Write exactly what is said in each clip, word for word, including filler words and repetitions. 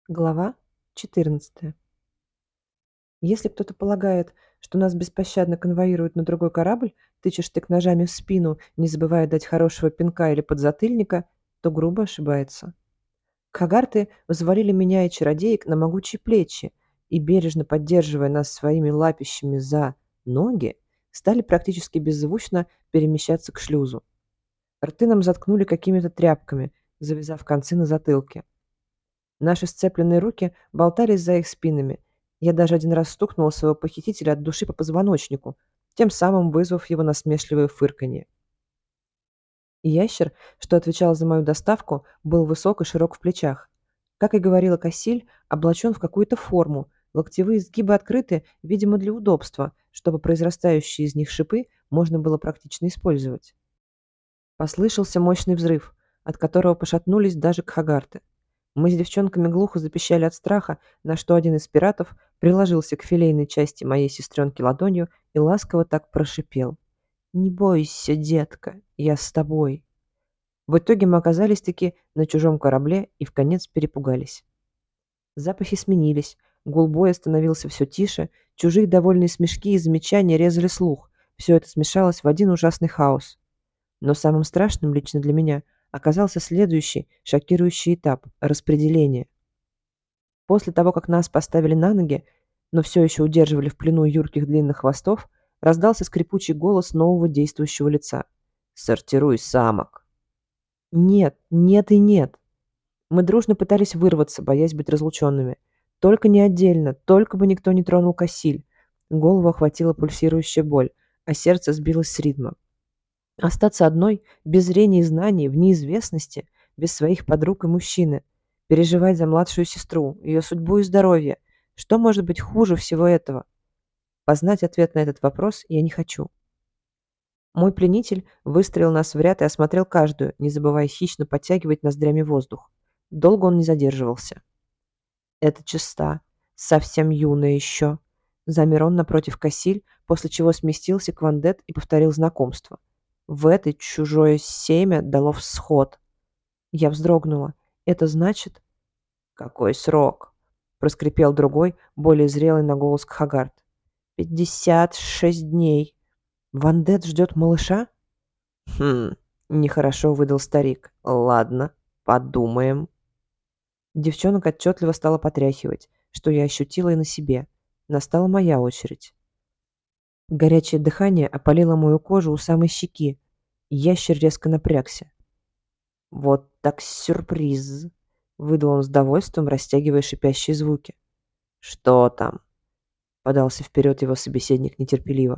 Глава четырнадцатая. Если кто-то полагает, что нас беспощадно конвоируют на другой корабль, тыча штык-ножами в спину, не забывая дать хорошего пинка или подзатыльника, то грубо ошибается. Кхагарты взвалили меня и чародеек на могучие плечи и, бережно поддерживая нас своими лапищами за ноги, стали практически беззвучно перемещаться к шлюзу. Рты нам заткнули какими-то тряпками, завязав концы на затылке. Наши сцепленные руки болтались за их спинами. Я даже один раз стукнула своего похитителя от души по позвоночнику, тем самым вызвав его насмешливое фырканье. Ящер, что отвечал за мою доставку, был высок и широк в плечах. Как и говорила Кассиль, облачен в какую-то форму, локтевые сгибы открыты, видимо, для удобства, чтобы произрастающие из них шипы можно было практично использовать. Послышался мощный взрыв, от которого пошатнулись даже кхагарты. Мы с девчонками глухо запищали от страха, на что один из пиратов приложился к филейной части моей сестренки ладонью и ласково так прошипел: «Не бойся, детка, я с тобой». В итоге мы оказались-таки на чужом корабле и вконец перепугались. Запахи сменились, гул боя становился все тише, чужие довольные смешки и замечания резали слух. Все это смешалось в один ужасный хаос. Но самым страшным лично для меня оказался следующий шокирующий этап — распределение. После того, как нас поставили на ноги, но все еще удерживали в плену юрких длинных хвостов, раздался скрипучий голос нового действующего лица. «Сортируй самок!» Нет, нет и нет. Мы дружно пытались вырваться, боясь быть разлученными. Только не отдельно, только бы никто не тронул Кассиль. Голову охватила пульсирующая боль, а сердце сбилось с ритма. Остаться одной, без зрения и знаний, в неизвестности, без своих подруг и мужчины. Переживать за младшую сестру, ее судьбу и здоровье. Что может быть хуже всего этого? Познать ответ на этот вопрос я не хочу. Мой пленитель выстроил нас в ряд и осмотрел каждую, не забывая хищно подтягивать ноздрями воздух. Долго он не задерживался. «Это чиста, совсем юная еще». Замер он напротив Кассиль, после чего сместился к Вандет и повторил знакомство. В это чужое семя дало всход. Я вздрогнула. Это значит... «Какой срок?» — проскрипел другой, более зрелый на голос Кхагарт. «Пятьдесят шесть дней. Вандет ждет малыша?» «Хм, нехорошо», — выдал старик. «Ладно, подумаем». Девчонок отчетливо стало потряхивать, что я ощутила и на себе. Настала моя очередь. Горячее дыхание опалило мою кожу у самой щеки. Ящер резко напрягся. «Вот так сюрприз!» — выдал он с довольством, растягивая шипящие звуки. «Что там?» — подался вперед его собеседник нетерпеливо.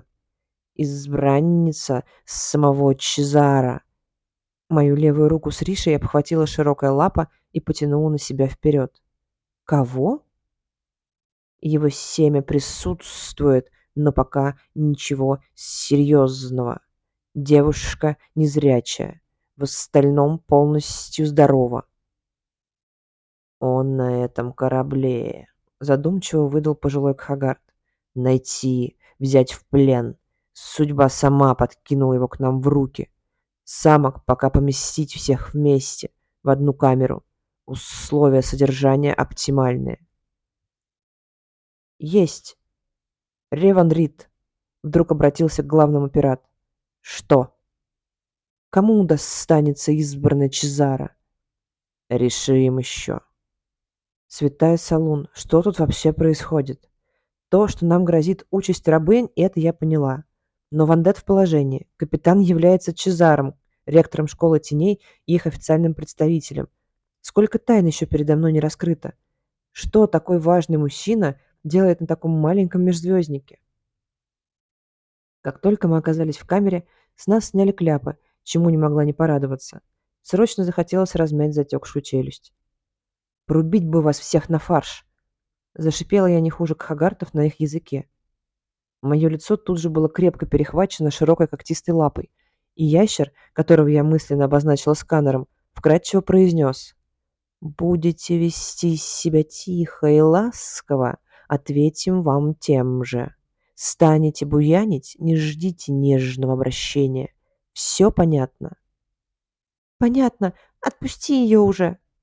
«Избранница самого Чезара». Мою левую руку с Ришей обхватила широкая лапа и потянула на себя вперед. «Кого?» «Его семя присутствует, но пока ничего серьезного. Девушка незрячая, в остальном полностью здорова». «Он на этом корабле», — задумчиво выдал пожилой Кхагарт. «Найти, взять в плен. Судьба сама подкинула его к нам в руки. Самок пока поместить всех вместе, в одну камеру. Условия содержания оптимальные». «Есть. Реван Рид», — вдруг обратился к главному пират. «Что? Кому достанется избранная Чезара?» «Решим еще». «Святая Салун, что тут вообще происходит?» То, что нам грозит участь рабынь, это я поняла. Но Вандет в положении. Капитан является Чезаром, ректором школы теней и их официальным представителем. Сколько тайн еще передо мной не раскрыто? Что такой важный мужчина делает на таком маленьком межзвезднике? Как только мы оказались в камере, с нас сняли кляпы, чему не могла не порадоваться. Срочно захотелось размять затекшую челюсть. «Порубить бы вас всех на фарш!» Зашипела я не хуже кхагартов на их языке. Мое лицо тут же было крепко перехвачено широкой когтистой лапой, и ящер, которого я мысленно обозначила сканером, вкратчиво произнес: «Будете вести себя тихо и ласково, ответим вам тем же. Станете буянить, не ждите нежного обращения. Все понятно?» «Понятно. Отпусти ее уже!»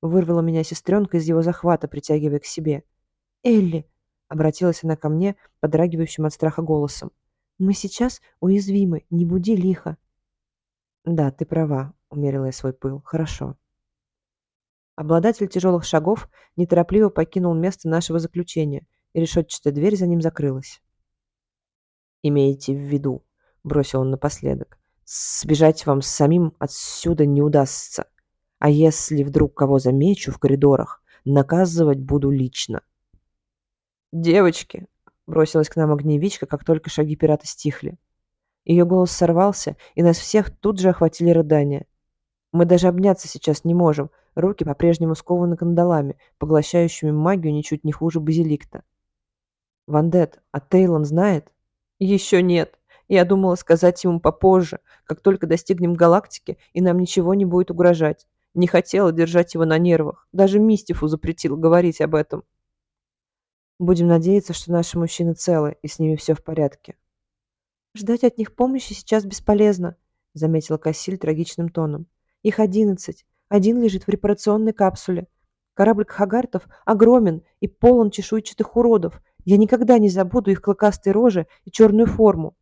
Вырвала меня сестренка из его захвата, притягивая к себе. «Элли!» — обратилась она ко мне, подрагивающим от страха голосом. «Мы сейчас уязвимы, не буди лихо». «Да, ты права», — умерила я свой пыл. «Хорошо». Обладатель тяжелых шагов неторопливо покинул место нашего заключения, и решетчатая дверь за ним закрылась. «Имейте в виду», — бросил он напоследок, — «сбежать вам самим отсюда не удастся. А если вдруг кого замечу в коридорах, наказывать буду лично». «Девочки!» — бросилась к нам огневичка, как только шаги пирата стихли. Ее голос сорвался, и нас всех тут же охватили рыдания. Мы даже обняться сейчас не можем, руки по-прежнему скованы кандалами, поглощающими магию ничуть не хуже базиликта. «Вандет, а Тейлон знает?» «Еще нет. Я думала сказать ему попозже, как только достигнем галактики, и нам ничего не будет угрожать. Не хотела держать его на нервах. Даже Мистифу запретила говорить об этом». «Будем надеяться, что наши мужчины целы, и с ними все в порядке». «Ждать от них помощи сейчас бесполезно», — заметила Кассиль трагичным тоном. «Их одиннадцать. Один лежит в репарационной капсуле. Корабль Кхагартов огромен и полон чешуйчатых уродов. Я никогда не забуду их клыкастые рожи и черную форму».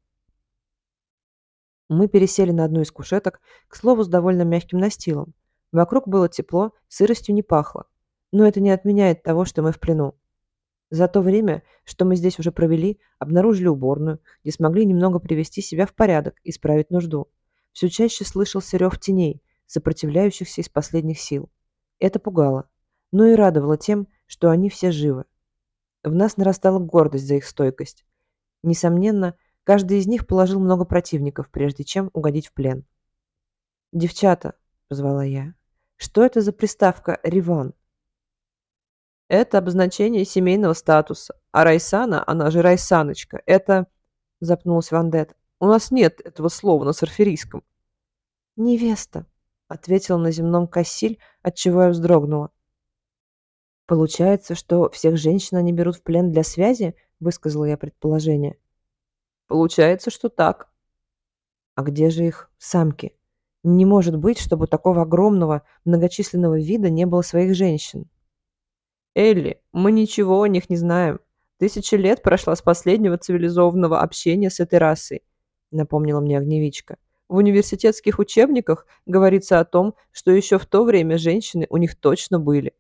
Мы пересели на одну из кушеток, к слову, с довольно мягким настилом. Вокруг было тепло, сыростью не пахло. Но это не отменяет того, что мы в плену. За то время, что мы здесь уже провели, обнаружили уборную, где смогли немного привести себя в порядок и справить нужду. Все чаще слышался рев теней, сопротивляющихся из последних сил. Это пугало, но и радовало тем, что они все живы. В нас нарастала гордость за их стойкость. Несомненно, каждый из них положил много противников, прежде чем угодить в плен. «Девчата», — позвала я, — «что это за приставка «Риван»?» «Это обозначение семейного статуса. А Райсана, она же Райсаночка, это...» — запнулась Вандет. «У нас нет этого слова на сарферийском». «Невеста», — ответила на земном Кассиль, отчего я вздрогнула. «Получается, что всех женщин они берут в плен для связи?» — высказала я предположение. «Получается, что так». «А где же их самки? Не может быть, чтобы у такого огромного, многочисленного вида не было своих женщин». «Элли, мы ничего о них не знаем. Тысяча лет прошла с последнего цивилизованного общения с этой расой», — напомнила мне огневичка. «В университетских учебниках говорится о том, что еще в то время женщины у них точно были».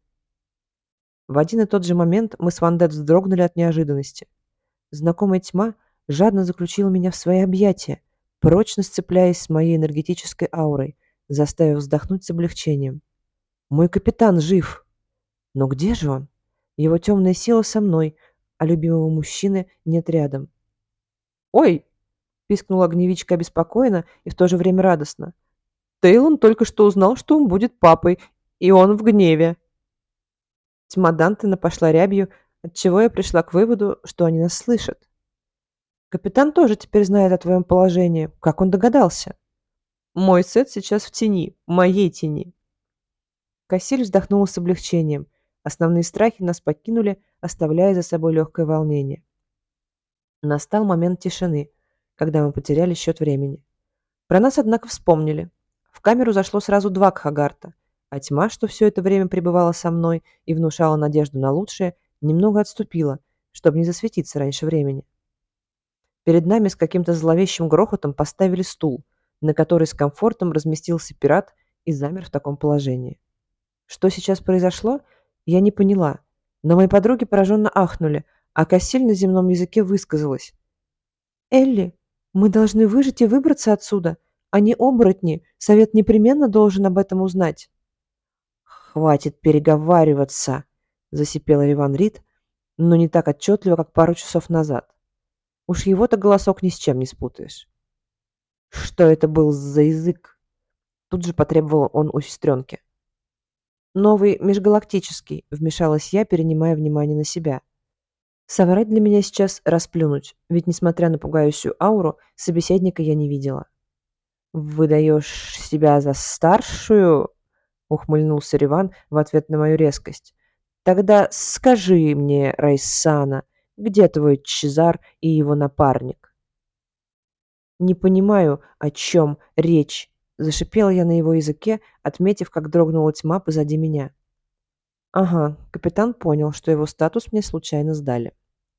В один и тот же момент мы с Вандет вздрогнули от неожиданности. Знакомая тьма жадно заключила меня в свои объятия, прочно сцепляясь с моей энергетической аурой, заставив вздохнуть с облегчением. «Мой капитан жив!» Но где же он? Его темная сила со мной, а любимого мужчины нет рядом. «Ой!» — пискнула огневичка обеспокоенно и в то же время радостно. «Тейлон только что узнал, что он будет папой, и он в гневе». Тьма Дантена пошла рябью, отчего я пришла к выводу, что они нас слышат. «Капитан тоже теперь знает о твоем положении. Как он догадался?» «Мой Сет сейчас в тени, моей тени». Кассиль вздохнула с облегчением. Основные страхи нас покинули, оставляя за собой легкое волнение. Настал момент тишины, когда мы потеряли счет времени. Про нас, однако, вспомнили. В камеру зашло сразу два Кхагарта, а тьма, что все это время пребывала со мной и внушала надежду на лучшее, немного отступила, чтобы не засветиться раньше времени. Перед нами с каким-то зловещим грохотом поставили стул, на который с комфортом разместился пират и замер в таком положении. Что сейчас произошло, я не поняла, но мои подруги пораженно ахнули, а Кассиль на земном языке высказалась. «Элли, мы должны выжить и выбраться отсюда. Они оборотни, совет непременно должен об этом узнать». «Хватит переговариваться», — засипел Риван Рид, но не так отчетливо, как пару часов назад. Уж его-то голосок ни с чем не спутаешь. «Что это был за язык?» Тут же потребовал он у сестренки. «Новый межгалактический», — вмешалась я, перенимая внимание на себя. Соврать для меня сейчас расплюнуть, ведь, несмотря на пугающую ауру, собеседника я не видела. «Выдаешь себя за старшую?» — ухмыльнулся Риван в ответ на мою резкость. «Тогда скажи мне, Райсана, где твой Чезар и его напарник?» «Не понимаю, о чем речь», — зашипела я на его языке, отметив, как дрогнула тьма позади меня. Ага, капитан понял, что его статус мне случайно сдали.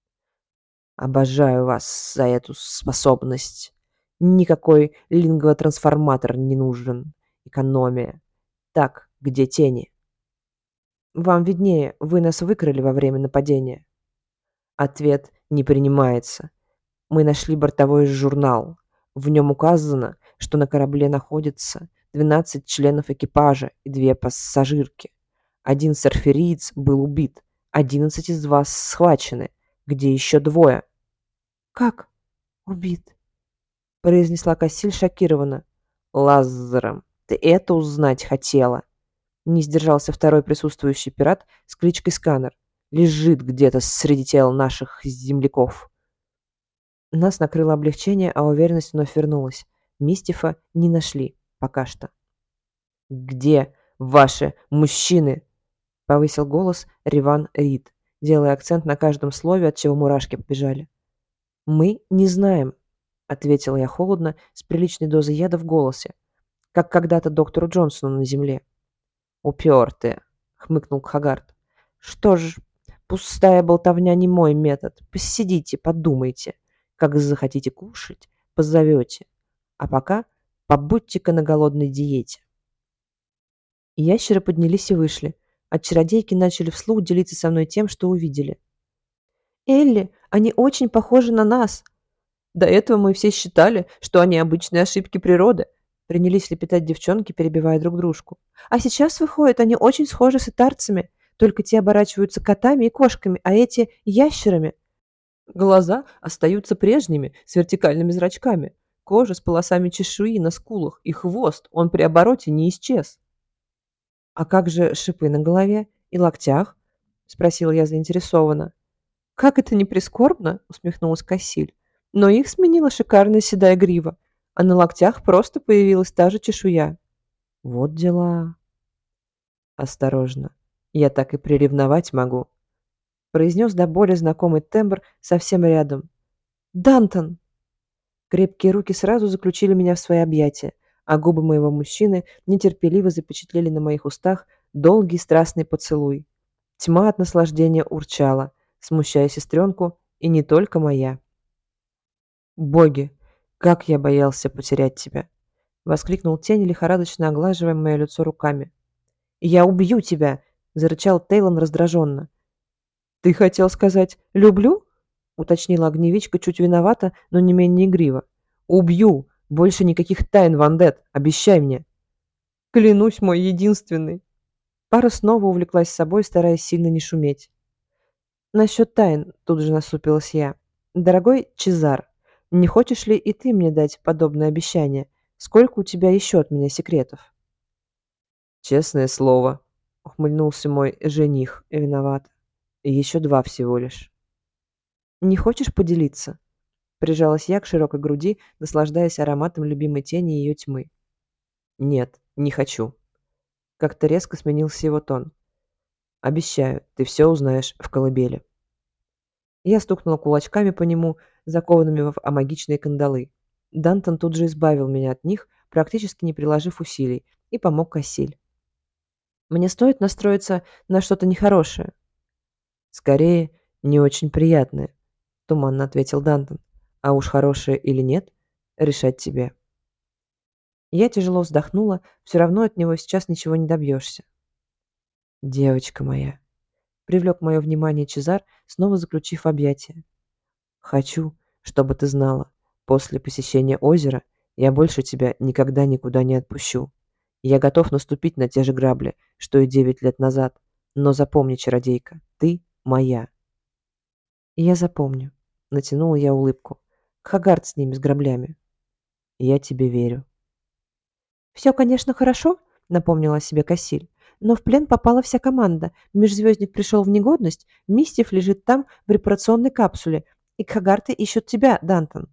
Обожаю вас за эту способность. Никакой лингвотрансформатор не нужен. Экономия. Так, где тени? Вам виднее, вы нас выкрали во время нападения. Ответ не принимается. Мы нашли бортовой журнал. В нем указано, что на корабле находится двенадцать членов экипажа и две пассажирки. Один сарфериец был убит, одиннадцать из вас схвачены. Где еще двое? Как убит? Произнесла Кассиль шокированно. Лазером. Ты это узнать хотела? Не сдержался второй присутствующий пират с кличкой Сканер. Лежит где-то среди тел наших земляков. Нас накрыло облегчение, а уверенность вновь вернулась. Мистифа не нашли. Пока что. «Где ваши мужчины?» — повысил голос Риван Рид, делая акцент на каждом слове, от чего мурашки побежали. «Мы не знаем», — ответила я холодно, с приличной дозой яда в голосе, как когда-то доктору Джонсону на земле. «Упертые», — хмыкнул Кхагарт. «Что ж, пустая болтовня не мой метод. Посидите, подумайте. Как захотите кушать, позовете. А пока побудьте-ка на голодной диете». Ящеры поднялись и вышли, а чародейки начали вслух делиться со мной тем, что увидели. «Элли, они очень похожи на нас!» До этого мы все считали, что они обычные ошибки природы. Принялись лепетать девчонки, перебивая друг дружку. А сейчас, выходит, они очень схожи с итарцами, только те оборачиваются котами и кошками, а эти — ящерами. Глаза остаются прежними, с вертикальными зрачками. Кожа с полосами чешуи на скулах и хвост, он при обороте не исчез. «А как же шипы на голове и локтях?» — спросила я заинтересованно. «Как это не прискорбно!» — усмехнулась Кассиль. «Но их сменила шикарная седая грива, а на локтях просто появилась та же чешуя». «Вот дела!» «Осторожно, я так и приревновать могу», — произнес до боли знакомый тембр совсем рядом. «Дантон!» Крепкие руки сразу заключили меня в свои объятия, а губы моего мужчины нетерпеливо запечатлели на моих устах долгий страстный поцелуй. Тьма от наслаждения урчала, смущая сестренку, и не только моя. «Боги, как я боялся потерять тебя!» — воскликнул тень, лихорадочно оглаживая мое лицо руками. «Я убью тебя!» — зарычал Тейлон раздраженно. «Ты хотел сказать «люблю»?» — уточнила огневичка чуть виновата, но не менее игриво. «Убью! Больше никаких тайн, Вандет! Обещай мне!» «Клянусь, мой единственный!» Пара снова увлеклась собой, стараясь сильно не шуметь. «Насчет тайн», — тут же насупилась я. «Дорогой Чезар, не хочешь ли и ты мне дать подобное обещание? Сколько у тебя еще от меня секретов?» «Честное слово», — ухмыльнулся мой жених, виноват. «Еще два всего лишь». «Не хочешь поделиться?» Прижалась я к широкой груди, наслаждаясь ароматом любимой тени ее тьмы. «Нет, не хочу». Как-то резко сменился его тон. «Обещаю, ты все узнаешь в колыбели». Я стукнула кулачками по нему, закованными в амагичные кандалы. Дантон тут же избавил меня от них, практически не приложив усилий, и помог Кассиль. «Мне стоит настроиться на что-то нехорошее?» «Скорее, не очень приятное», — туманно ответил Дантон. «А уж хорошее или нет, решать тебе». Я тяжело вздохнула, все равно от него сейчас ничего не добьешься. «Девочка моя», — привлек мое внимание Чезар, снова заключив объятия. «Хочу, чтобы ты знала, после посещения озера я больше тебя никогда никуда не отпущу. Я готов наступить на те же грабли, что и девять лет назад, но запомни, чародейка, ты моя». «Я запомню», — натянула я улыбку. «Хагард с ними, с граблями». «Я тебе верю». «Все, конечно, хорошо», — напомнила о себе Кассиль, «но в плен попала вся команда. Межзвездник пришел в негодность, Мистев лежит там в репарационной капсуле, и Кхагарты ищут тебя, Дантон».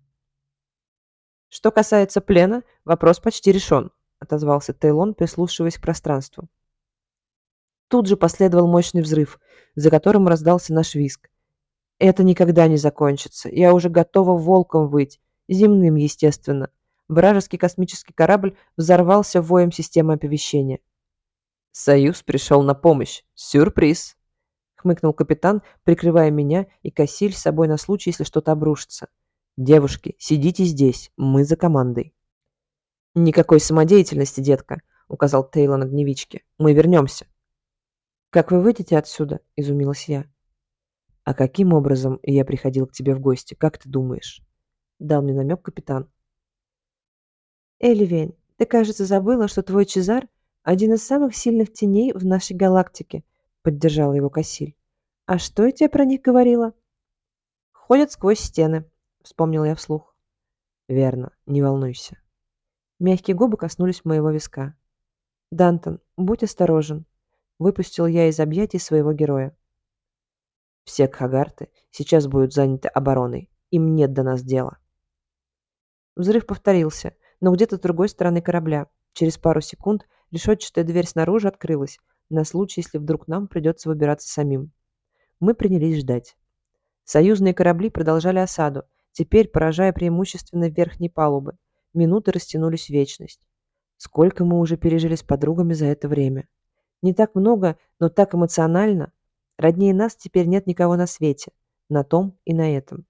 «Что касается плена, вопрос почти решен», — отозвался Тейлон, прислушиваясь к пространству. Тут же последовал мощный взрыв, за которым раздался наш визг. «Это никогда не закончится. Я уже готова волком выть. Земным, естественно». Вражеский космический корабль взорвался воем системы оповещения. Союз пришел на помощь. Сюрприз! Хмыкнул капитан, прикрывая меня и Кассиль с собой на случай, если что-то обрушится. «Девушки, сидите здесь, мы за командой». «Никакой самодеятельности, детка», — указал Тейлор на огневичке. «Мы вернемся». «Как вы выйдете отсюда?» — изумилась я. «А каким образом я приходил к тебе в гости, как ты думаешь?» — дал мне намек капитан. «Эливейн, ты, кажется, забыла, что твой Чезар — один из самых сильных теней в нашей галактике», — поддержала его Кассиль. «А что я тебе про них говорила?» «Ходят сквозь стены», — вспомнил я вслух. «Верно, не волнуйся». Мягкие губы коснулись моего виска. «Дантон, будь осторожен», — выпустил я из объятий своего героя. «Все кхагарты сейчас будут заняты обороной. Им нет до нас дела». Взрыв повторился, но где-то с другой стороны корабля. Через пару секунд решетчатая дверь снаружи открылась, на случай, если вдруг нам придется выбираться самим. Мы принялись ждать. Союзные корабли продолжали осаду, теперь поражая преимущественно верхней палубы. Минуты растянулись в вечность. Сколько мы уже пережили с подругами за это время. Не так много, но так эмоционально. Роднее нас теперь нет никого на свете. На том и на этом.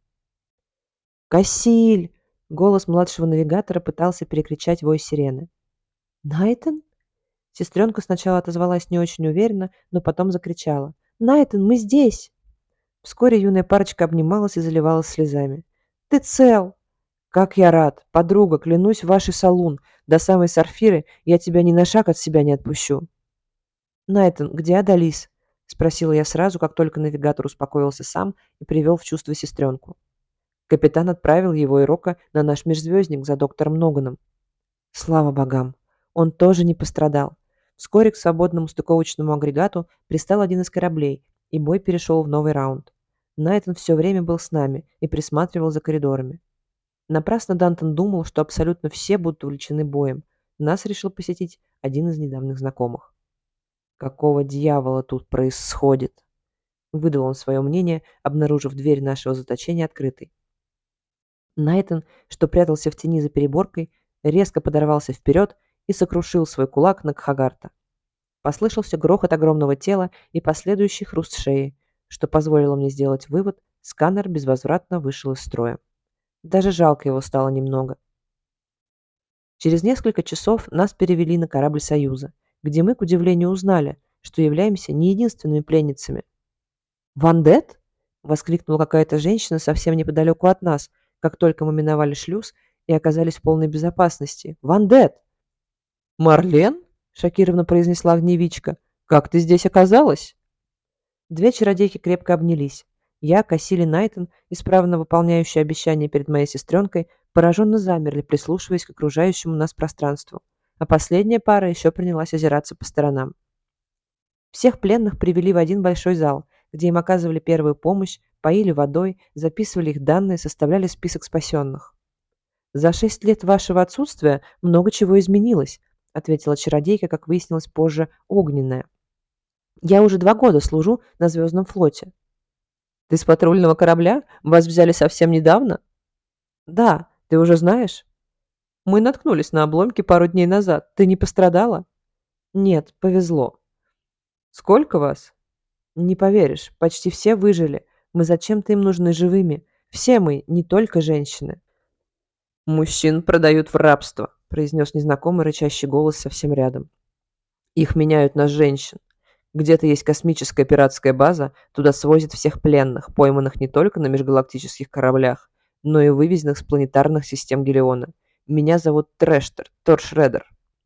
«Кассиль!» — голос младшего навигатора пытался перекричать вой сирены. «Найтон?» Сестренка сначала отозвалась не очень уверенно, но потом закричала. «Найтон, мы здесь!» Вскоре юная парочка обнималась и заливалась слезами. «Ты цел!» «Как я рад! Подруга, клянусь, в вашей салун. До самой Сарфиры я тебя ни на шаг от себя не отпущу». «Найтон, где Адалис?» — спросила я сразу, как только навигатор успокоился сам и привел в чувство сестренку. Капитан отправил его и Рока на наш межзвездник за доктором Ноганом. Слава богам! Он тоже не пострадал. Вскоре к свободному стыковочному агрегату пристал один из кораблей, и бой перешел в новый раунд. Найтон все время был с нами и присматривал за коридорами. Напрасно Дантон думал, что абсолютно все будут увлечены боем. Нас решил посетить один из недавних знакомых. «Какого дьявола тут происходит?» — выдал он свое мнение, обнаружив дверь нашего заточения открытой. Найтон, что прятался в тени за переборкой, резко подорвался вперед и сокрушил свой кулак на Кхагарта. Послышался грохот огромного тела и последующий хруст шеи, что позволило мне сделать вывод: сканер безвозвратно вышел из строя. Даже жалко его стало немного. Через несколько часов нас перевели на корабль Союза, где мы, к удивлению, узнали, что являемся не единственными пленницами. «Вандет?» — воскликнула какая-то женщина совсем неподалеку от нас, как только мы миновали шлюз и оказались в полной безопасности. «Вандет!» «Марлен?» — шокированно произнесла огневичка. «Как ты здесь оказалась?» Две чародейки крепко обнялись. Я, Кассиль и Найтон, исправно выполняющие обещания перед моей сестренкой, пораженно замерли, прислушиваясь к окружающему нас пространству. А последняя пара еще принялась озираться по сторонам. Всех пленных привели в один большой зал, где им оказывали первую помощь, поили водой, записывали их данные, составляли список спасенных. «За шесть лет вашего отсутствия много чего изменилось», — ответила чародейка, как выяснилось позже, огненная. «Я уже два года служу на Звездном флоте». «Ты с патрульного корабля? Вас взяли совсем недавно?» «Да, ты уже знаешь?» «Мы наткнулись на обломки пару дней назад. Ты не пострадала?» «Нет, повезло». «Сколько вас?» «Не поверишь, почти все выжили. Мы зачем-то им нужны живыми. Все мы, не только женщины». «Мужчин продают в рабство», — произнес незнакомый рычащий голос совсем рядом. «Их меняют на женщин. Где-то есть космическая пиратская база, туда свозят всех пленных, пойманных не только на межгалактических кораблях, но и вывезенных с планетарных систем Гелиона. Меня зовут Трэштер, Тор Шреддер».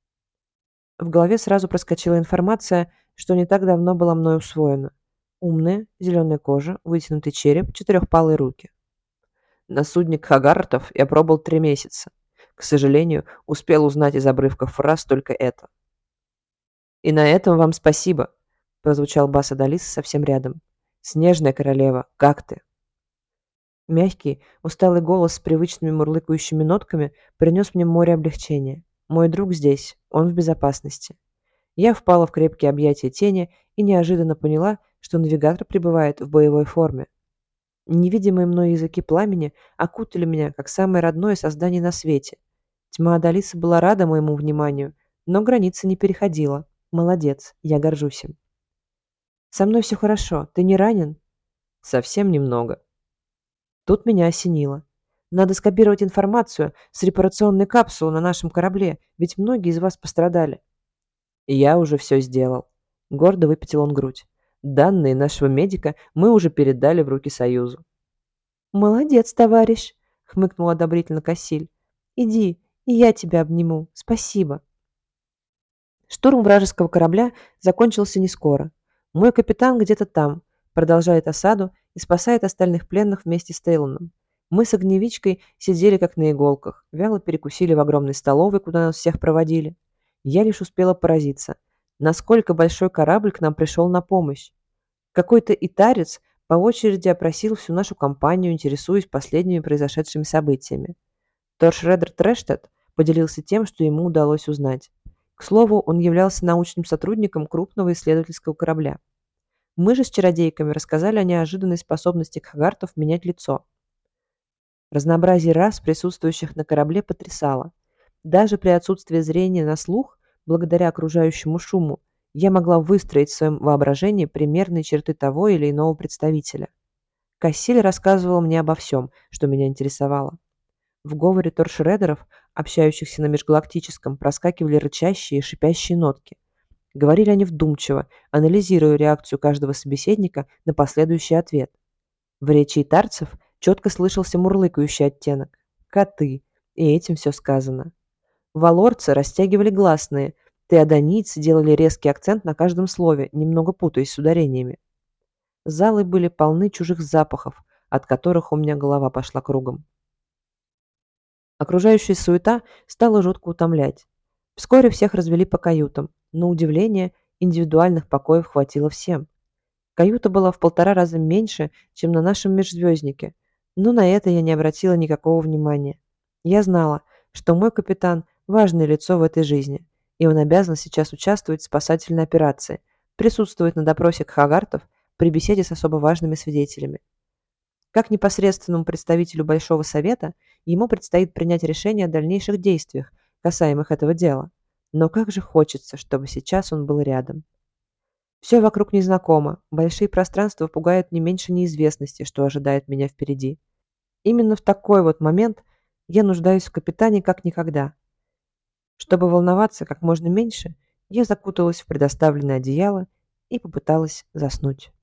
В голове сразу проскочила информация, что не так давно была мной усвоена. Умная, зеленая кожа, вытянутый череп, четырехпалые руки. На судне Кхагартов я пробыл три месяца. К сожалению, успел узнать из обрывков фраз только это. «И на этом вам спасибо», — прозвучал бас Адалиса совсем рядом. «Снежная королева, как ты?» Мягкий, усталый голос с привычными мурлыкающими нотками принес мне море облегчения. Мой друг здесь, он в безопасности. Я впала в крепкие объятия тени и неожиданно поняла, что навигатор пребывает в боевой форме. Невидимые мной языки пламени окутали меня, как самое родное создание на свете. Тьма Адалисы была рада моему вниманию, но границы не переходила. Молодец, я горжусь им. Со мной все хорошо. Ты не ранен? Совсем немного. Тут меня осенило. Надо скопировать информацию с репарационной капсулы на нашем корабле, ведь многие из вас пострадали. Я уже все сделал. Гордо выпятил он грудь. Данные нашего медика мы уже передали в руки Союзу. Молодец, товарищ, хмыкнул одобрительно Кассиль. Иди, и я тебя обниму. Спасибо. Штурм вражеского корабля закончился не скоро. Мой капитан где-то там, продолжает осаду и спасает остальных пленных вместе с Тейлоном. Мы с огневичкой сидели как на иголках, вяло перекусили в огромной столовой, куда нас всех проводили. Я лишь успела поразиться, насколько большой корабль к нам пришел на помощь. Какой-то итарец по очереди опросил всю нашу компанию, интересуясь последними произошедшими событиями. Торшредер Трэштед поделился тем, что ему удалось узнать. К слову, он являлся научным сотрудником крупного исследовательского корабля. Мы же с чародейками рассказали о неожиданной способности кхагартов менять лицо. Разнообразие рас, присутствующих на корабле, потрясало. Даже при отсутствии зрения на слух, благодаря окружающему шуму, я могла выстроить в своем воображении примерные черты того или иного представителя. Кассиль рассказывал мне обо всем, что меня интересовало. В говоре торшредеров, общающихся на межгалактическом, проскакивали рычащие и шипящие нотки. Говорили они вдумчиво, анализируя реакцию каждого собеседника на последующий ответ. В речи итарцев четко слышался мурлыкающий оттенок. Коты. И этим все сказано. Валорцы растягивали гласные. Теодонийцы делали резкий акцент на каждом слове, немного путаясь с ударениями. Залы были полны чужих запахов, от которых у меня голова пошла кругом. Окружающая суета стала жутко утомлять. Вскоре всех развели по каютам. На удивление, индивидуальных покоев хватило всем. Каюта была в полтора раза меньше, чем на нашем межзвезднике, но на это я не обратила никакого внимания. Я знала, что мой капитан– важное лицо в этой жизни, и он обязан сейчас участвовать в спасательной операции, присутствовать на допросе кхагартов при беседе с особо важными свидетелями. Как непосредственному представителю Большого Совета ему предстоит принять решение о дальнейших действиях, касаемых этого дела. Но как же хочется, чтобы сейчас он был рядом. Все вокруг незнакомо, большие пространства пугают не меньше неизвестности, что ожидает меня впереди. Именно в такой вот момент я нуждаюсь в капитане как никогда. Чтобы волноваться как можно меньше, я закуталась в предоставленное одеяло и попыталась заснуть.